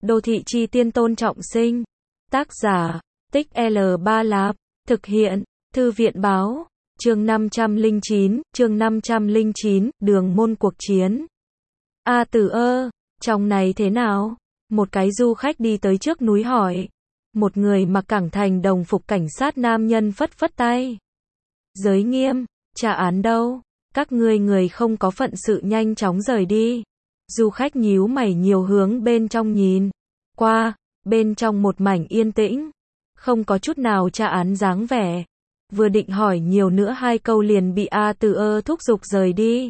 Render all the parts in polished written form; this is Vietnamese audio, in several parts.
Đô thị chi tiên Tôn Trọng Sinh. Tác giả, Tích L3 Lạp. Thực hiện, Thư viện báo. Chương 509, đường môn cuộc chiến. A Tử ơ, trong này thế nào? Một cái du khách đi tới trước núi hỏi. Một người mặc cảng thành đồng phục cảnh sát nam nhân phất phất tay. Giới nghiêm, trả án đâu? Các ngươi người không có phận sự nhanh chóng rời đi. Du khách nhíu mày nhiều hướng bên trong nhìn. Qua, bên trong một mảnh yên tĩnh. Không có chút nào tra án dáng vẻ. Vừa định hỏi nhiều nữa hai câu liền bị A Tử ơ thúc giục rời đi.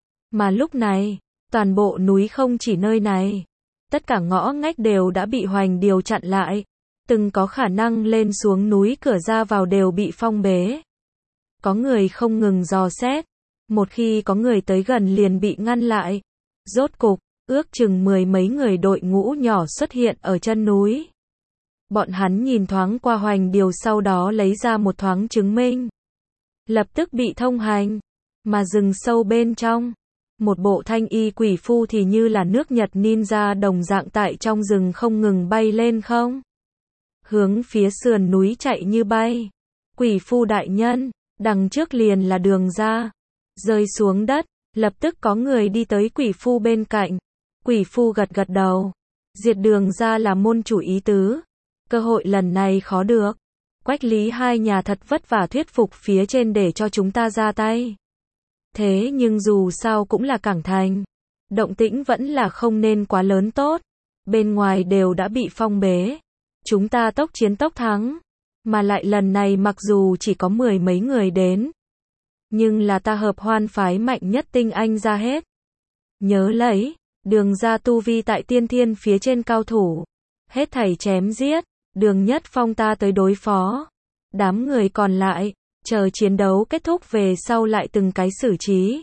Mà lúc này, toàn bộ núi không chỉ nơi này. Tất cả ngõ ngách đều đã bị hoành điều chặn lại. Từng có khả năng lên xuống núi cửa ra vào đều bị phong bế. Có người không ngừng dò xét. Một khi có người tới gần liền bị ngăn lại. Rốt cục, ước chừng mười mấy người đội ngũ nhỏ xuất hiện ở chân núi. Bọn hắn nhìn thoáng qua hoành điều sau đó lấy ra một thoáng chứng minh. Lập tức bị thông hành. Mà rừng sâu bên trong. Một bộ thanh y quỷ phu thì như là nước Nhật ninja đồng dạng tại trong rừng không ngừng bay lên không. Hướng phía sườn núi chạy như bay. Quỷ phu đại nhân, đằng trước liền là đường ra. Rơi xuống đất, lập tức có người đi tới quỷ phu bên cạnh. Quỷ phu gật gật đầu. Diệt đường ra là môn chủ ý tứ. Cơ hội lần này khó được. Quách Lý hai nhà thật vất vả thuyết phục phía trên để cho chúng ta ra tay. Thế nhưng dù sao cũng là cảng thành. Động tĩnh vẫn là không nên quá lớn tốt. Bên ngoài đều đã bị phong bế. Chúng ta tốc chiến tốc thắng. Mà lại lần này mặc dù chỉ có mười mấy người đến. Nhưng là ta hợp hoan phái mạnh nhất tinh anh ra hết. Nhớ lấy, đường ra tu vi tại tiên thiên phía trên cao thủ. Hết thảy chém giết, đường nhất phong ta tới đối phó. Đám người còn lại, chờ chiến đấu kết thúc về sau lại từng cái xử trí.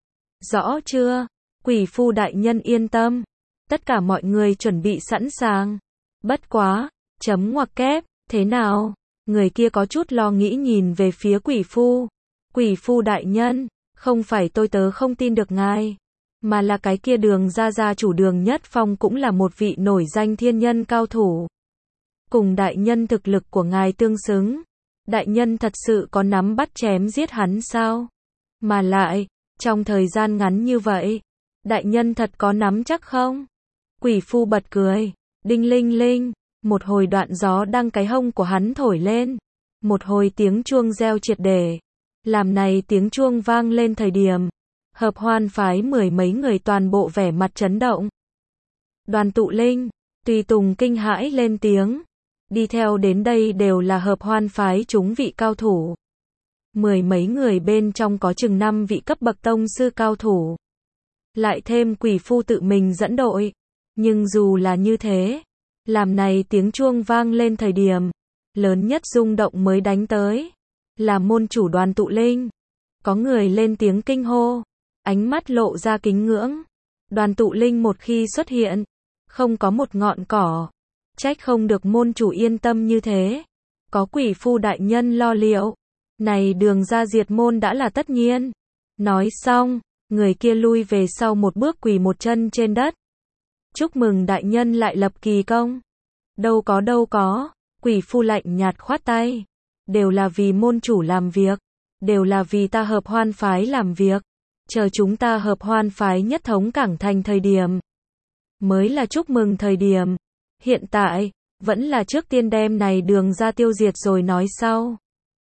Rõ chưa? Quỷ phu đại nhân yên tâm. Tất cả mọi người chuẩn bị sẵn sàng. Bất quá, chấm ngoặc kép, thế nào? Người kia có chút lo nghĩ nhìn về phía quỷ phu. Quỷ phu đại nhân, không phải tôi tớ không tin được ngài. Mà là cái kia đường ra gia chủ đường nhất phong cũng là một vị nổi danh thiên nhân cao thủ. Cùng đại nhân thực lực của ngài tương xứng. Đại nhân thật sự có nắm bắt chém giết hắn sao? Mà lại, trong thời gian ngắn như vậy, đại nhân thật có nắm chắc không? Quỷ phu bật cười, đinh linh linh, một hồi đoạn gió đăng cái hông của hắn thổi lên. Một hồi tiếng chuông reo triệt để. Làm này tiếng chuông vang lên thời điểm. Hợp hoan phái mười mấy người toàn bộ vẻ mặt chấn động. Đoàn Tụ Linh, Tùy Tùng kinh hãi lên tiếng. Đi theo đến đây đều là hợp hoan phái chúng vị cao thủ. Mười mấy người bên trong có chừng 5 vị cấp bậc tông sư cao thủ. Lại thêm quỷ phu tự mình dẫn đội. Nhưng dù là như thế, làm này tiếng chuông vang lên thời điểm, lớn nhất rung động mới đánh tới. Là môn chủ Đoàn Tụ Linh. Có người lên tiếng kinh hô. Ánh mắt lộ ra kính ngưỡng. Đoàn Tụ Linh một khi xuất hiện, không có một ngọn cỏ. Trách không được môn chủ yên tâm như thế. Có quỷ phu đại nhân lo liệu. Này đường ra diệt môn đã là tất nhiên. Nói xong, người kia lui về sau một bước quỳ một chân trên đất. Chúc mừng đại nhân lại lập kỳ công. Đâu có, quỷ phu lạnh nhạt khoát tay. Đều là vì môn chủ làm việc. Đều là vì ta hợp hoan phái làm việc. Chờ chúng ta hợp hoan phái nhất thống cảng thành thời điểm. Mới là chúc mừng thời điểm. Hiện tại, vẫn là trước tiên đem này đường ra tiêu diệt rồi nói sau.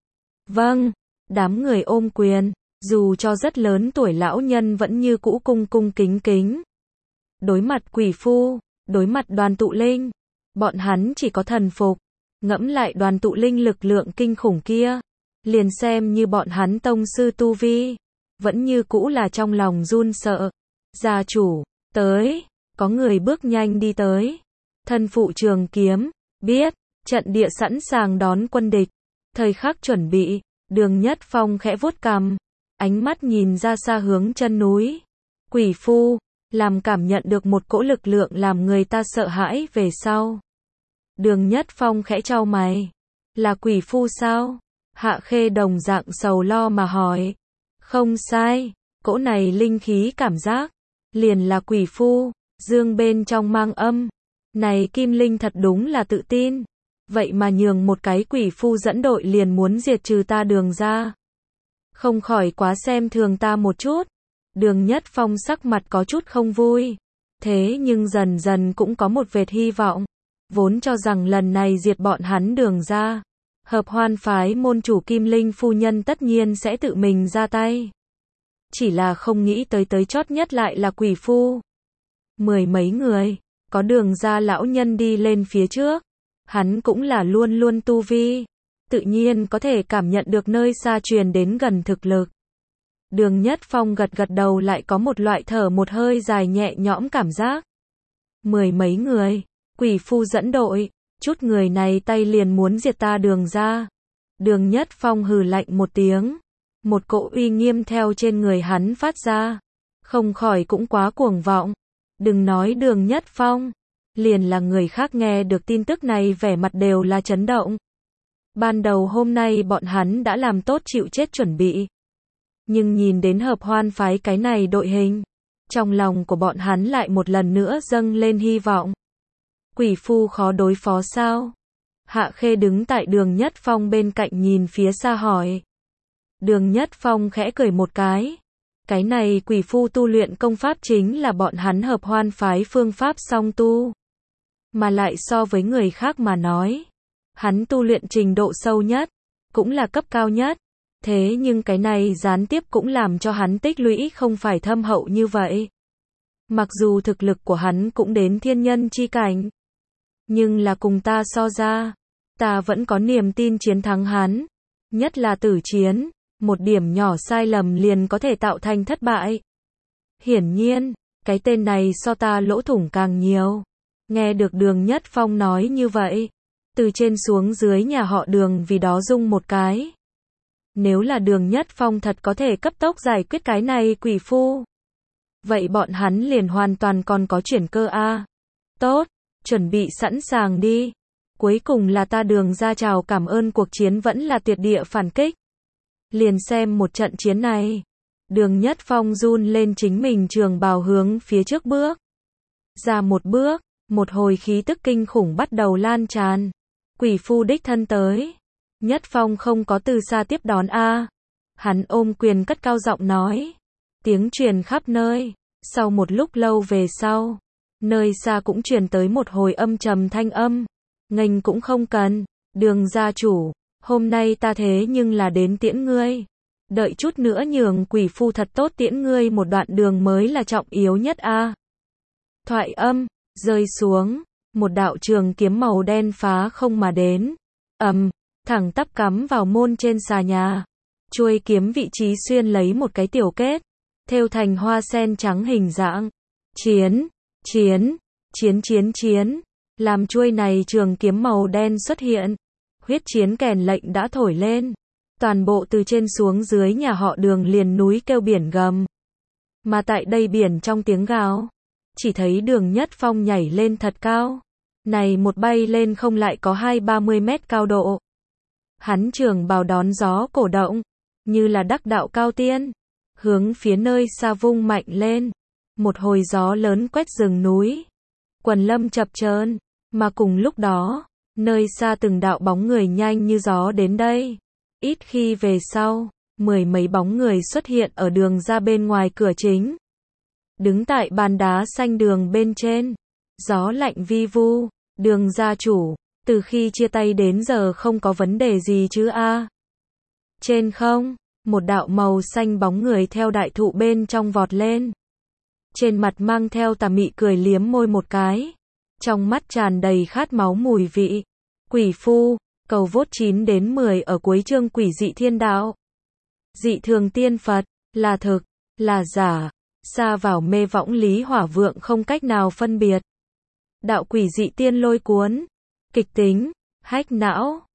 Vâng, đám người ôm quyền, dù cho rất lớn tuổi lão nhân vẫn như cũ cung cung kính kính. Đối mặt quỷ phu, đối mặt Đoàn Tụ Linh, bọn hắn chỉ có thần phục. Ngẫm lại Đoàn Tụ Linh lực lượng kinh khủng kia, liền xem như bọn hắn tông sư tu vi, vẫn như cũ là trong lòng run sợ. Gia chủ, tới, có người bước nhanh đi tới. Thân phụ trường kiếm, biết, trận địa sẵn sàng đón quân địch. Thời khắc chuẩn bị, đường nhất phong khẽ vuốt cằm, ánh mắt nhìn ra xa hướng chân núi. Quỷ phu, làm cảm nhận được một cỗ lực lượng làm người ta sợ hãi về sau. Đường nhất phong khẽ chau mày. Là quỷ phu sao? Hạ Khê đồng dạng sầu lo mà hỏi. Không sai, cỗ này linh khí cảm giác. Liền là quỷ phu, dương bên trong mang âm. Này Kim Linh thật đúng là tự tin. Vậy mà nhường một cái quỷ phu dẫn đội liền muốn diệt trừ ta Đường ra. Không khỏi quá xem thường ta một chút. Đường Nhất Phong sắc mặt có chút không vui. Thế nhưng dần dần cũng có một vệt hy vọng. Vốn cho rằng lần này diệt bọn hắn Đường ra, Hợp Hoan phái môn chủ Kim Linh phu nhân tất nhiên sẽ tự mình ra tay. Chỉ là không nghĩ tới chót nhất lại là quỷ phu. Mười mấy người, có Đường ra lão nhân đi lên phía trước. Hắn cũng là luôn luôn tu vi, tự nhiên có thể cảm nhận được nơi xa truyền đến gần thực lực. Đường Nhất Phong gật gật đầu, lại có một loại thở một hơi dài nhẹ nhõm cảm giác. Mười mấy người, quỷ phu dẫn đội, chút người này tay liền muốn diệt ta Đường ra. Đường Nhất Phong hừ lạnh một tiếng, một cỗ uy nghiêm theo trên người hắn phát ra, không khỏi cũng quá cuồng vọng. Đừng nói Đường Nhất Phong, liền là người khác nghe được tin tức này vẻ mặt đều là chấn động. Ban đầu hôm nay bọn hắn đã làm tốt chịu chết chuẩn bị. Nhưng nhìn đến Hợp Hoan phái cái này đội hình, trong lòng của bọn hắn lại một lần nữa dâng lên hy vọng. Quỷ phu khó đối phó sao? Hạ Khê đứng tại Đường Nhất Phong bên cạnh nhìn phía xa hỏi. Đường Nhất Phong khẽ cười một cái. Cái này quỷ phu tu luyện công pháp chính là bọn hắn Hợp Hoan phái phương pháp song tu. Mà lại so với người khác mà nói, hắn tu luyện trình độ sâu nhất, cũng là cấp cao nhất. Thế nhưng cái này gián tiếp cũng làm cho hắn tích lũy không phải thâm hậu như vậy. Mặc dù thực lực của hắn cũng đến thiên nhân chi cảnh, nhưng là cùng ta so ra, ta vẫn có niềm tin chiến thắng hắn. Nhất là tử chiến, một điểm nhỏ sai lầm liền có thể tạo thành thất bại. Hiển nhiên, cái tên này so ta lỗ thủng càng nhiều. Nghe được Đường Nhất Phong nói như vậy, từ trên xuống dưới nhà họ Đường vì đó rung một cái. Nếu là Đường Nhất Phong thật có thể cấp tốc giải quyết cái này quỷ phu, vậy bọn hắn liền hoàn toàn còn có chuyển cơ a. Tốt, chuẩn bị sẵn sàng đi. Cuối cùng là ta Đường ra chào cảm ơn, cuộc chiến vẫn là tuyệt địa phản kích. Liền xem một trận chiến này. Đường Nhất Phong run lên chính mình trường bào hướng phía trước bước. Ra một bước, một hồi khí tức kinh khủng bắt đầu lan tràn. Quỷ phu đích thân tới. Nhất Phong không có từ xa tiếp đón a. Hắn ôm quyền cất cao giọng nói. Tiếng truyền khắp nơi. Sau một lúc lâu về sau, nơi xa cũng truyền tới một hồi âm trầm thanh âm. Nghênh cũng không cần, Đường gia chủ, hôm nay ta thế nhưng là đến tiễn ngươi. Đợi chút nữa nhường quỷ phu thật tốt tiễn ngươi một đoạn đường mới là trọng yếu nhất a. Thoại âm rơi xuống, một đạo trường kiếm màu đen phá không mà đến. Thẳng tắp cắm vào môn trên xà nhà. Chuôi kiếm vị trí xuyên lấy một cái tiểu kết, thêu thành hoa sen trắng hình dạng. Chiến, chiến, chiến chiến chiến. Làm chuôi này trường kiếm màu đen xuất hiện, huyết chiến kèn lệnh đã thổi lên. Toàn bộ từ trên xuống dưới nhà họ Đường liền núi kêu biển gầm. Mà tại đây biển trong tiếng gào, chỉ thấy Đường Nhất Phong nhảy lên thật cao. Này một bay lên không lại có 20-30 mét cao độ. Hắn trường bào đón gió cổ động, như là đắc đạo cao tiên, hướng phía nơi xa vung mạnh lên. Một hồi gió lớn quét rừng núi, quần lâm chập chờn, mà cùng lúc đó, nơi xa từng đạo bóng người nhanh như gió đến đây. Ít khi về sau, mười mấy bóng người xuất hiện ở đường ra bên ngoài cửa chính. Đứng tại bàn đá xanh đường bên trên, gió lạnh vi vu. Đường gia chủ, từ khi chia tay đến giờ không có vấn đề gì chứ a? Trên không, một đạo màu xanh bóng người theo đại thụ bên trong vọt lên. Trên mặt mang theo tà mị cười liếm môi một cái. Trong mắt tràn đầy khát máu mùi vị. Quỷ phu, cầu vote 9 đến 10 ở cuối chương Quỷ dị thiên đạo. Dị thường tiên Phật, là thực, là giả, xa vào mê võng lý hỏa vượng không cách nào phân biệt. Đạo quỷ dị tiên lôi cuốn, kịch tính, hách não.